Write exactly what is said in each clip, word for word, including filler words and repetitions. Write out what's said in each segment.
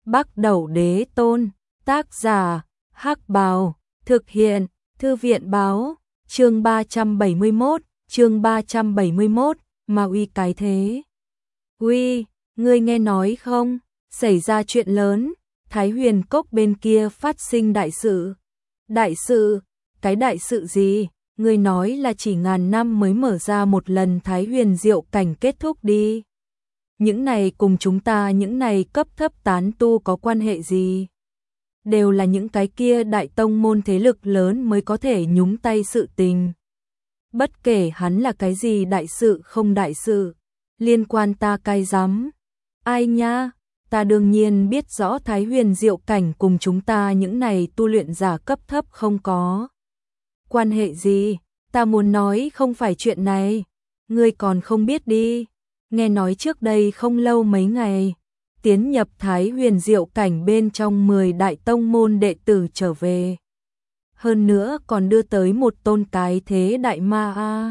Bắc Đẩu Đế Tôn, tác giả, Hắc Bào, thực hiện, Thư viện báo, chương ba trăm bảy mươi mốt, chương ba trăm bảy mươi mốt, mà uy cái thế. Uy, ngươi nghe nói không, xảy ra chuyện lớn, Thái Huyền Cốc bên kia phát sinh đại sự. Đại sự, cái đại sự gì? Ngươi nói là chỉ ngàn năm mới mở ra một lần Thái Huyền Diệu cảnh kết thúc đi. Những này cùng chúng ta những này cấp thấp tán tu có quan hệ gì? Đều là những cái kia đại tông môn thế lực lớn mới có thể nhúng tay sự tình. Bất kể hắn là cái gì đại sự không đại sự, liên quan ta cai rắm. Ai nha, ta đương nhiên biết rõ Thái Huyền Diệu cảnh cùng chúng ta những này tu luyện giả cấp thấp không có quan hệ gì, ta muốn nói không phải chuyện này, ngươi còn không biết đi. Nghe nói trước đây không lâu mấy ngày, tiến nhập Thái Huyền Diệu cảnh bên trong mười đại tông môn đệ tử trở về. Hơn nữa còn đưa tới một tôn cái thế đại ma a. À.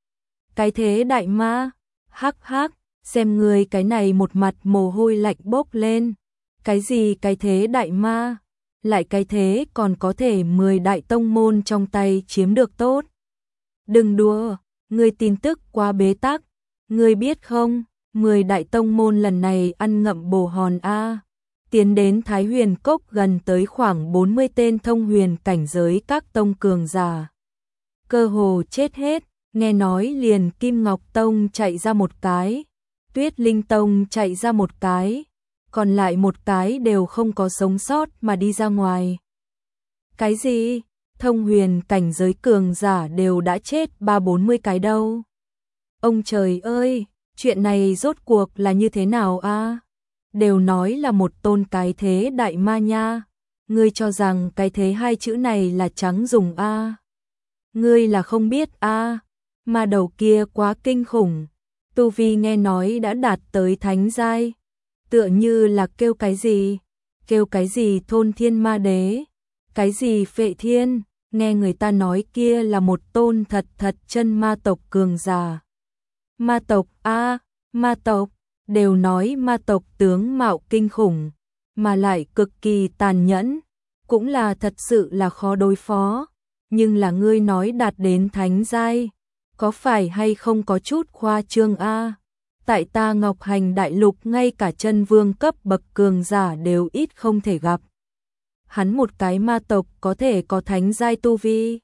Cái thế đại ma? Hắc hắc, xem người cái này một mặt mồ hôi lạnh bốc lên. Cái gì cái thế đại ma? Lại cái thế còn có thể mười đại tông môn trong tay chiếm được tốt. Đừng đùa, ngươi tin tức quá bế tắc. Ngươi biết không, mười đại tông môn lần này ăn ngậm bồ hòn a, tiến đến Thái Huyền Cốc gần tới khoảng bốn mươi tên thông huyền cảnh giới các tông cường giả. Cơ hồ chết hết, nghe nói liền Kim Ngọc Tông chạy ra một cái, Tuyết Linh Tông chạy ra một cái, còn lại một cái đều không có sống sót mà đi ra ngoài. Cái gì? Thông huyền cảnh giới cường giả đều đã chết ba bốn mươi cái đâu. Ông trời ơi, chuyện này rốt cuộc là như thế nào a? À? Đều nói là một tôn cái thế đại ma nha. Ngươi cho rằng cái thế hai chữ này là trắng dùng a? À? Ngươi là không biết a? À? Ma đầu kia quá kinh khủng. Tu vi nghe nói đã đạt tới thánh giai. Tựa như là kêu cái gì? Kêu cái gì thôn thiên ma đế? Cái gì phệ thiên? Nghe người ta nói kia là một tôn thật thật chân ma tộc cường giả. Ma tộc a, à, ma tộc, đều nói ma tộc tướng mạo kinh khủng, mà lại cực kỳ tàn nhẫn, cũng là thật sự là khó đối phó, nhưng là ngươi nói đạt đến thánh giai, có phải hay không có chút khoa trương a? À? Tại ta Ngọc Hành đại lục ngay cả chân vương cấp bậc cường giả đều ít không thể gặp. Hắn một cái ma tộc có thể có thánh giai tu vi.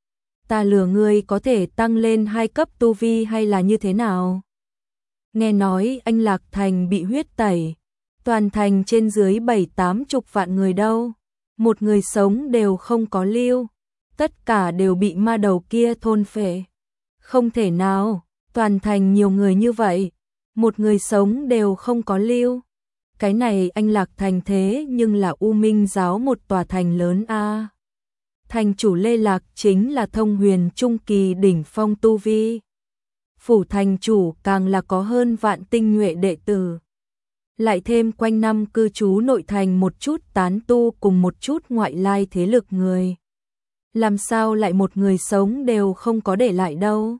Ta lừa ngươi có thể tăng lên hai cấp tu vi hay là như thế nào? Nghe nói anh Lạc Thành bị huyết tẩy, toàn thành trên dưới bảy tám chục vạn người đâu, một người sống đều không có lưu, tất cả đều bị ma đầu kia thôn phệ. Không thể nào, toàn thành nhiều người như vậy, một người sống đều không có lưu. Cái này anh Lạc Thành thế nhưng là U Minh giáo một tòa thành lớn a. À. Thành chủ Lê Lạc chính là thông huyền trung kỳ đỉnh phong tu vi. Phủ thành chủ càng là có hơn vạn tinh nhuệ đệ tử. Lại thêm quanh năm cư trú nội thành một chút tán tu cùng một chút ngoại lai thế lực người. Làm sao lại một người sống đều không có để lại đâu.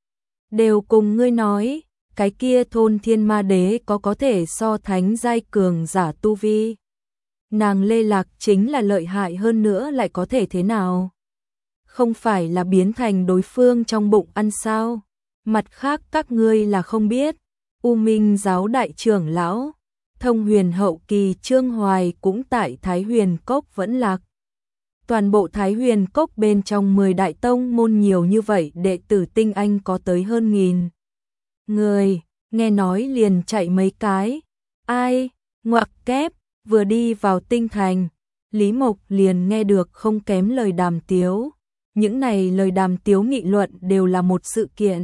Đều cùng ngươi nói, cái kia thôn thiên ma đế có có thể so thánh giai cường giả tu vi. Nàng Lê Lạc chính là lợi hại hơn nữa lại có thể thế nào? Không phải là biến thành đối phương trong bụng ăn sao? Mặt khác các ngươi là không biết, U Minh giáo đại trưởng lão, thông huyền hậu kỳ Trương Hoài cũng tại Thái Huyền Cốc vẫn lạc. Toàn bộ Thái Huyền Cốc bên trong mười đại tông môn nhiều như vậy đệ tử tinh anh có tới hơn nghìn người, nghe nói liền chạy mấy cái. Ai, ngoặc kép. Vừa đi vào tinh thành, Lý Mộc liền nghe được không kém lời đàm tiếu. Những này lời đàm tiếu nghị luận đều là một sự kiện.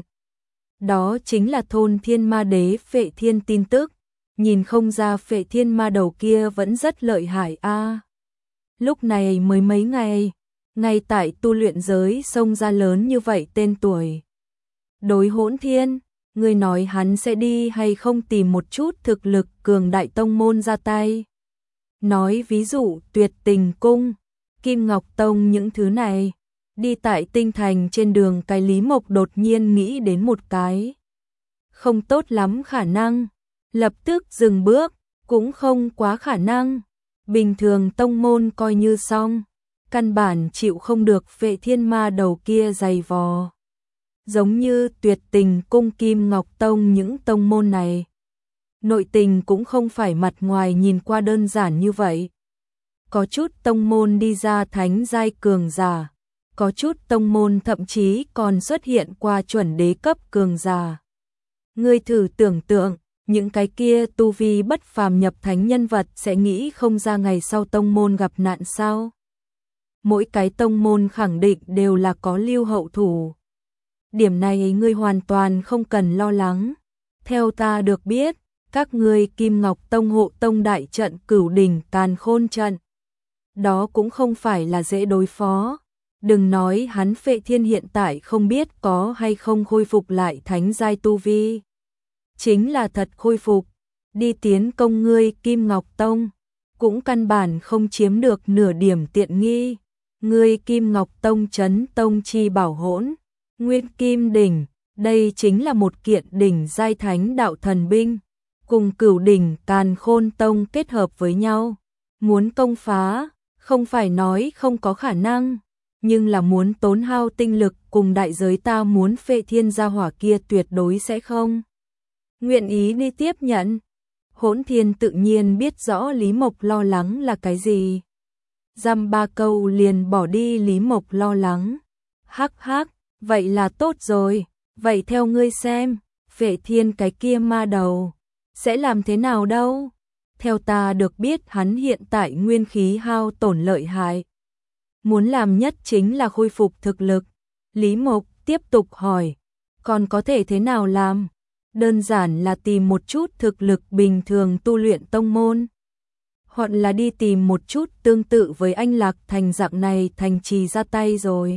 Đó chính là thôn thiên ma đế phệ thiên tin tức. Nhìn không ra phệ thiên ma đầu kia vẫn rất lợi hại a. À. Lúc này mới mấy ngày, ngay tại tu luyện giới xông ra lớn như vậy tên tuổi. Đối Hỗn Thiên, người nói hắn sẽ đi hay không tìm một chút thực lực cường đại tông môn ra tay. Nói ví dụ Tuyệt Tình Cung, Kim Ngọc Tông những thứ này, đi tại tinh thành trên đường cái Lý Mộc đột nhiên nghĩ đến một cái. Không tốt lắm khả năng, lập tức dừng bước, cũng không quá khả năng. Bình thường tông môn coi như xong, căn bản chịu không được Phệ Thiên Ma đầu kia giày vò. Giống như Tuyệt Tình Cung, Kim Ngọc Tông, những tông môn này, nội tình cũng không phải mặt ngoài nhìn qua đơn giản như vậy. Có chút tông môn đi ra thánh giai cường giả, có chút tông môn thậm chí còn xuất hiện qua chuẩn đế cấp cường giả. Ngươi thử tưởng tượng, những cái kia tu vi bất phàm nhập thánh nhân vật sẽ nghĩ không ra ngày sau tông môn gặp nạn sao? Mỗi cái tông môn khẳng định đều là có lưu hậu thủ. Điểm này ngươi hoàn toàn không cần lo lắng. Theo ta được biết, các ngươi Kim Ngọc Tông hộ tông đại trận Cửu Đỉnh Càn Khôn trận, đó cũng không phải là dễ đối phó. Đừng nói hắn Phệ Thiên hiện tại không biết có hay không khôi phục lại thánh giai tu vi. Chính là thật khôi phục, đi tiến công ngươi Kim Ngọc Tông, cũng căn bản không chiếm được nửa điểm tiện nghi. Ngươi Kim Ngọc Tông trấn tông chi bảo hỗn, Nguyên Kim Đỉnh, đây chính là một kiện đỉnh giai thánh đạo thần binh, cùng Cửu Đỉnh Càn Khôn Tông kết hợp với nhau. Muốn công phá, không phải nói không có khả năng, nhưng là muốn tốn hao tinh lực cùng đại giới ta muốn Phệ Thiên gia hỏa kia tuyệt đối sẽ không nguyện ý đi tiếp nhận. Hỗn Thiên tự nhiên biết rõ Lý Mộc lo lắng là cái gì. Dăm ba câu liền bỏ đi Lý Mộc lo lắng. Hắc hắc, vậy là tốt rồi, vậy theo ngươi xem, Phệ Thiên cái kia ma đầu sẽ làm thế nào đâu? Theo ta được biết hắn hiện tại nguyên khí hao tổn lợi hại. Muốn làm nhất chính là khôi phục thực lực. Lý Mộc tiếp tục hỏi, còn có thể thế nào làm? Đơn giản là tìm một chút thực lực bình thường tu luyện tông môn, hoặc là đi tìm một chút tương tự với Anh Lạc Thành dạng này thành trì ra tay rồi.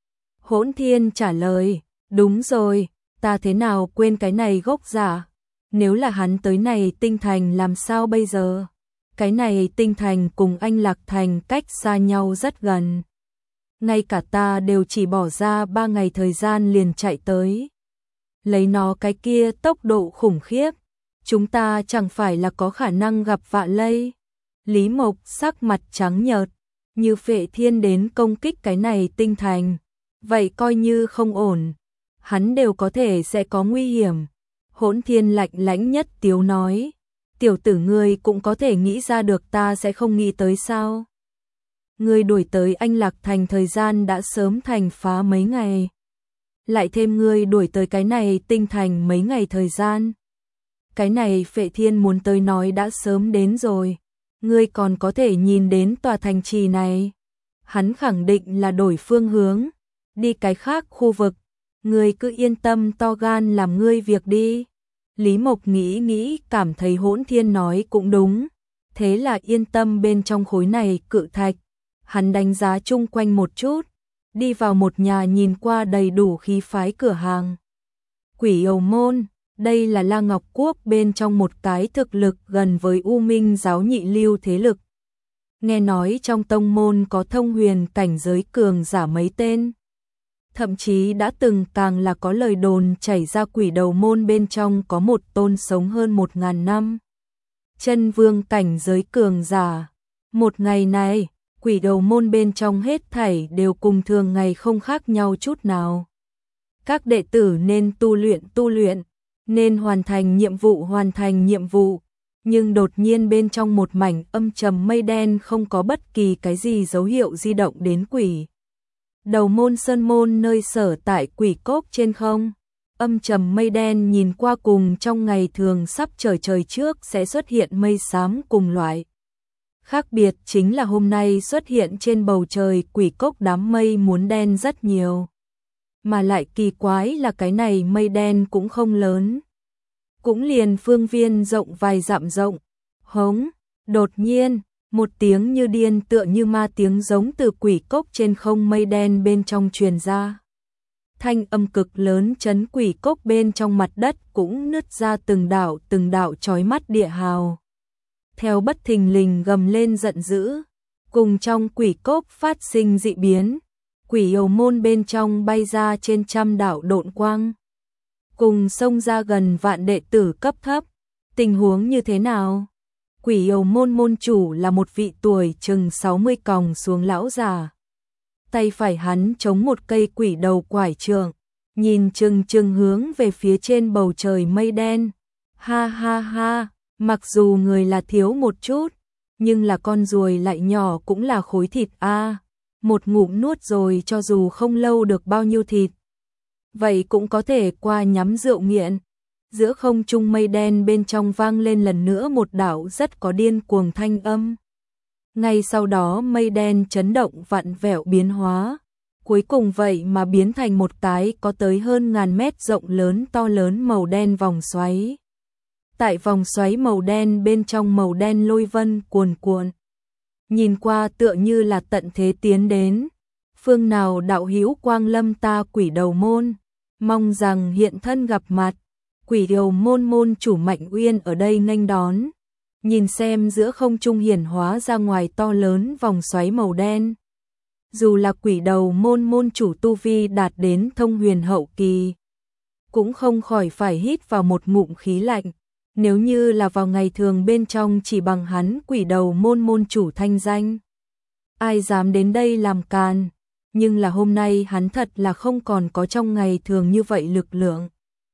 Hỗn Thiên trả lời, đúng rồi, ta thế nào quên cái này gốc giả. Nếu là hắn tới này Tinh Thành làm sao bây giờ? Cái này Tinh Thành cùng Anh Lạc Thành cách xa nhau rất gần. Ngay cả ta đều chỉ bỏ ra ba ngày thời gian liền chạy tới. Lấy nó cái kia tốc độ khủng khiếp, chúng ta chẳng phải là có khả năng gặp vạ lây. Lý Mộc sắc mặt trắng nhợt, như Phệ Thiên đến công kích cái này Tinh Thành, vậy coi như không ổn, hắn đều có thể sẽ có nguy hiểm. Hỗn Thiên lạnh lãnh nhất tiếu nói, tiểu tử ngươi cũng có thể nghĩ ra được ta sẽ không nghĩ tới sao? Ngươi đuổi tới Anh Lạc Thành thời gian đã sớm thành phá mấy ngày, lại thêm ngươi đuổi tới cái này Tinh Thành mấy ngày thời gian. Cái này Phệ Thiên muốn tới nói đã sớm đến rồi, ngươi còn có thể nhìn đến tòa thành trì này. Hắn khẳng định là đổi phương hướng, đi cái khác khu vực. Ngươi cứ yên tâm to gan làm ngươi việc đi. Lý Mộc nghĩ nghĩ cảm thấy Hỗn Thiên nói cũng đúng, thế là yên tâm bên trong khối này cự thạch. Hắn đánh giá chung quanh một chút, đi vào một nhà nhìn qua đầy đủ khí phái cửa hàng. Quỷ Ầu Môn, đây là La Ngọc Quốc bên trong một cái thực lực gần với U Minh giáo nhị lưu thế lực. Nghe nói trong tông môn có thông huyền cảnh giới cường giả mấy tên. Thậm chí đã từng càng là có lời đồn chảy ra Quỷ Đầu Môn bên trong có một tôn sống hơn một ngàn năm. Chân vương cảnh giới cường giả. Một ngày này, Quỷ Đầu Môn bên trong hết thảy đều cùng thường ngày không khác nhau chút nào. Các đệ tử nên tu luyện tu luyện, nên hoàn thành nhiệm vụ hoàn thành nhiệm vụ. Nhưng đột nhiên bên trong một mảnh âm trầm mây đen không có bất kỳ cái gì dấu hiệu di động đến Quỷ Đầu Môn sơn môn nơi sở tại Quỷ Cốc trên không. Âm trầm mây đen nhìn qua cùng trong ngày thường sắp trời trời trước sẽ xuất hiện mây xám cùng loại. Khác biệt chính là hôm nay xuất hiện trên bầu trời Quỷ Cốc đám mây muốn đen rất nhiều. Mà lại kỳ quái là cái này mây đen cũng không lớn, cũng liền phương viên rộng vài dặm rộng. Hống, đột nhiên, một tiếng như điên tựa như ma tiếng giống từ Quỷ Cốc trên không mây đen bên trong truyền ra. Thanh âm cực lớn chấn Quỷ Cốc bên trong mặt đất cũng nứt ra từng đạo từng đạo chói mắt địa hào. Theo bất thình lình gầm lên giận dữ, cùng trong Quỷ Cốc phát sinh dị biến, Quỷ Ầu Môn bên trong bay ra trên trăm đạo độn quang, cùng xông ra gần vạn đệ tử cấp thấp. Tình huống như thế nào? Quỷ Yêu môn môn chủ là một vị tuổi chừng sáu mươi còng xuống lão già. Tay phải hắn chống một cây quỷ đầu quải trượng, nhìn chừng chừng hướng về phía trên bầu trời mây đen. Ha ha ha, mặc dù người là thiếu một chút, nhưng là con ruồi lại nhỏ cũng là khối thịt a. À, một ngụm nuốt rồi cho dù không lâu được bao nhiêu thịt, vậy cũng có thể qua nhắm rượu nghiện. Giữa không trung mây đen bên trong vang lên lần nữa một đạo rất có điên cuồng thanh âm. Ngay sau đó mây đen chấn động vặn vẹo biến hóa, cuối cùng vậy mà biến thành một cái có tới hơn ngàn mét rộng lớn to lớn màu đen vòng xoáy. Tại vòng xoáy màu đen bên trong màu đen lôi vân cuồn cuộn, nhìn qua tựa như là tận thế tiến đến. Phương nào đạo hữu quang lâm ta Quỷ Đầu môn, mong rằng hiện thân gặp mặt. Quỷ Đầu môn môn chủ Mạnh Uyên ở đây nghênh đón, nhìn xem giữa không trung hiển hóa ra ngoài to lớn vòng xoáy màu đen. Dù là Quỷ Đầu môn môn chủ tu vi đạt đến thông huyền hậu kỳ, cũng không khỏi phải hít vào một ngụm khí lạnh. Nếu như là vào ngày thường bên trong chỉ bằng hắn Quỷ Đầu môn môn chủ thanh danh, ai dám đến đây làm càn, nhưng là hôm nay hắn thật là không còn có trong ngày thường như vậy lực lượng.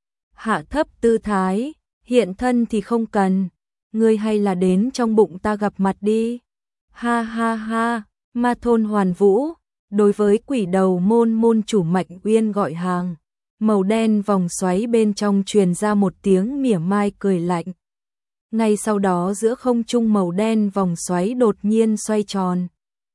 Hạ thấp tư thái, hiện thân thì không cần, ngươi hay là đến trong bụng ta gặp mặt đi. Ha ha ha, Ma thôn Hoàn Vũ, đối với Quỷ Đầu môn môn chủ Mạnh Uyên gọi hàng. Màu đen vòng xoáy bên trong truyền ra một tiếng mỉa mai cười lạnh. Ngay sau đó giữa không trung màu đen vòng xoáy đột nhiên xoay tròn.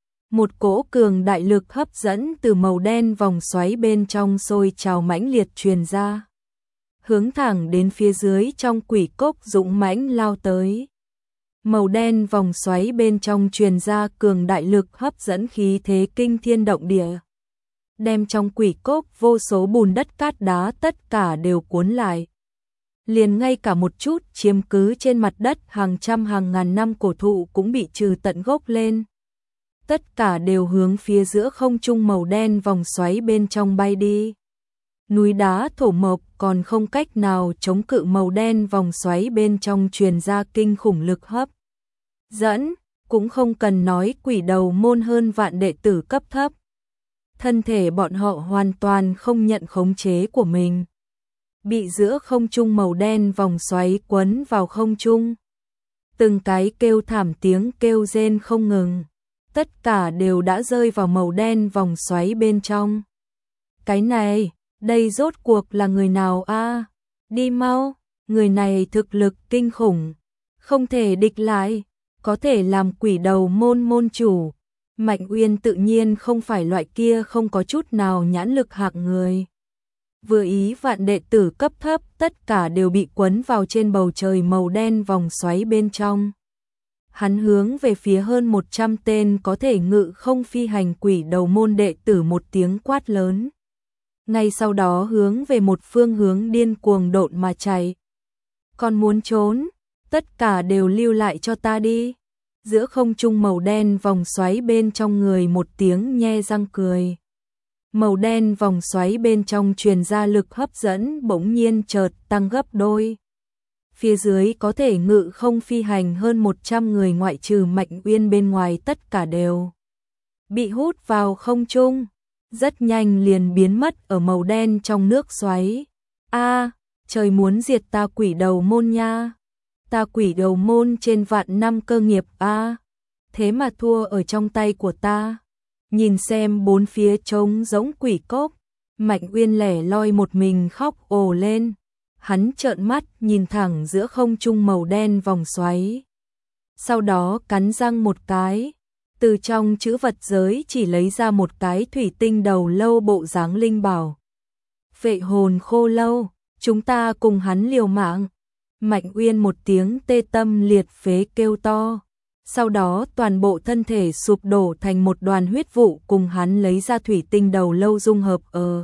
Một cỗ cường đại lực hấp dẫn từ màu đen vòng xoáy bên trong sôi trào mãnh liệt truyền ra, hướng thẳng đến phía dưới trong quỷ cốc dũng mãnh lao tới. Màu đen vòng xoáy bên trong truyền ra cường đại lực hấp dẫn khí thế kinh thiên động địa, đem trong quỷ cốc vô số bùn đất cát đá tất cả đều cuốn lại. Liền ngay cả một chút chiếm cứ trên mặt đất hàng trăm hàng ngàn năm cổ thụ cũng bị trừ tận gốc lên. Tất cả đều hướng phía giữa không trung màu đen vòng xoáy bên trong bay đi. Núi đá thổ mộc còn không cách nào chống cự màu đen vòng xoáy bên trong truyền ra kinh khủng lực hấp dẫn, cũng không cần nói Quỷ Đầu môn hơn vạn đệ tử cấp thấp. Thân thể bọn họ hoàn toàn không nhận khống chế của mình, bị giữa không trung màu đen vòng xoáy quấn vào không trung. Từng cái kêu thảm tiếng kêu rên không ngừng, tất cả đều đã rơi vào màu đen vòng xoáy bên trong. Cái này, đây rốt cuộc là người nào a? À? Đi mau, người này thực lực kinh khủng, không thể địch lại, có thể làm Quỷ Đầu môn môn chủ. Mạnh Uyên tự nhiên không phải loại kia không có chút nào nhãn lực hạng người. Vừa ý vạn đệ tử cấp thấp tất cả đều bị quấn vào trên bầu trời màu đen vòng xoáy bên trong. Hắn hướng về phía hơn một trăm tên có thể ngự không phi hành Quỷ Đầu môn đệ tử một tiếng quát lớn. Ngay sau đó hướng về một phương hướng điên cuồng độn mà chạy. Còn muốn trốn, tất cả đều lưu lại cho ta đi. Giữa không trung màu đen vòng xoáy bên trong người một tiếng nhe răng cười. Màu đen vòng xoáy bên trong truyền ra lực hấp dẫn bỗng nhiên chợt tăng gấp đôi. Phía dưới có thể ngự không phi hành hơn một trăm người ngoại trừ Mạnh Uyên bên ngoài tất cả đều bị hút vào không trung, rất nhanh liền biến mất ở màu đen trong nước xoáy. A, trời muốn diệt ta Quỷ Đầu môn nha. Ta Quỷ Đầu môn trên vạn năm cơ nghiệp a, à, thế mà thua ở trong tay của ta. Nhìn xem bốn phía trống giống quỷ cốc, Mạnh Uyên lẻ loi một mình khóc ồ lên. Hắn trợn mắt nhìn thẳng giữa không trung màu đen vòng xoáy. Sau đó cắn răng một cái, từ trong chữ vật giới chỉ lấy ra một cái thủy tinh đầu lâu bộ dáng linh bảo. Vệ hồn khô lâu, chúng ta cùng hắn liều mạng. Mạnh Uyên một tiếng tê tâm liệt phế kêu to. Sau đó toàn bộ thân thể sụp đổ thành một đoàn huyết vụ cùng hắn lấy ra thủy tinh đầu lâu dung hợp ở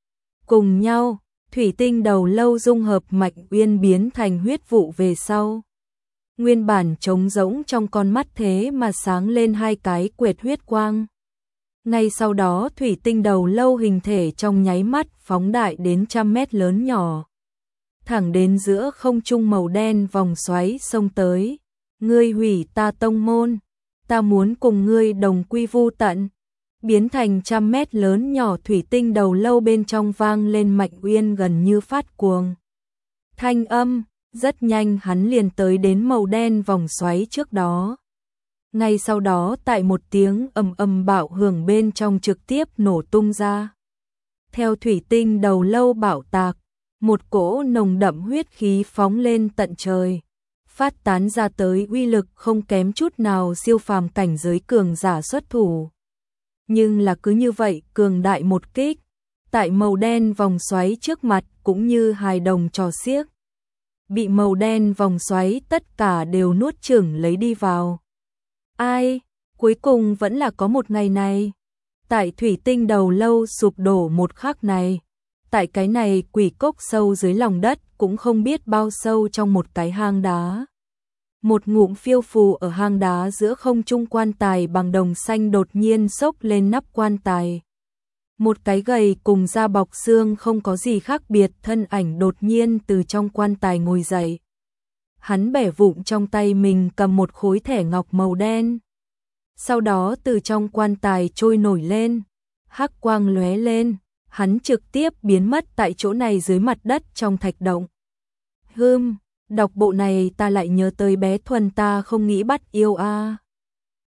cùng nhau. Thủy tinh đầu lâu dung hợp Mạnh Uyên biến thành huyết vụ về sau. Nguyên bản trống rỗng trong con mắt thế mà sáng lên hai cái quệt huyết quang. Ngay sau đó thủy tinh đầu lâu hình thể trong nháy mắt phóng đại đến trăm mét lớn nhỏ. Thẳng đến giữa không trung màu đen vòng xoáy xông tới. Ngươi hủy ta tông môn, ta muốn cùng ngươi đồng quy vu tận. Biến thành trăm mét lớn nhỏ thủy tinh đầu lâu bên trong vang lên Mạnh Uyên gần như phát cuồng thanh âm, rất nhanh hắn liền tới đến màu đen vòng xoáy trước đó. Ngay sau đó tại một tiếng ầm ầm bạo hưởng bên trong trực tiếp nổ tung ra. Theo thủy tinh đầu lâu bạo tạc, một cỗ nồng đậm huyết khí phóng lên tận trời, phát tán ra tới uy lực không kém chút nào siêu phàm cảnh giới cường giả xuất thủ. Nhưng là cứ như vậy cường đại một kích, tại màu đen vòng xoáy trước mặt cũng như hài đồng trò xiếc. Bị màu đen vòng xoáy tất cả đều nuốt chửng lấy đi vào. Ai, cuối cùng vẫn là có một ngày này. Tại thủy tinh đầu lâu sụp đổ một khắc này, tại cái này quỷ cốc sâu dưới lòng đất cũng không biết bao sâu trong một cái hang đá. Một ngụm phiêu phù ở hang đá giữa không trung quan tài bằng đồng xanh đột nhiên xốc lên nắp quan tài. Một cái gầy cùng da bọc xương không có gì khác biệt thân ảnh đột nhiên từ trong quan tài ngồi dậy. Hắn bẻ vụn trong tay mình cầm một khối thẻ ngọc màu đen. Sau đó từ trong quan tài trôi nổi lên, hắc quang lóe lên, hắn trực tiếp biến mất tại chỗ này dưới mặt đất trong thạch động. Hừm, đọc bộ này ta lại nhớ tới bé Thuần ta không nghĩ bắt yêu a.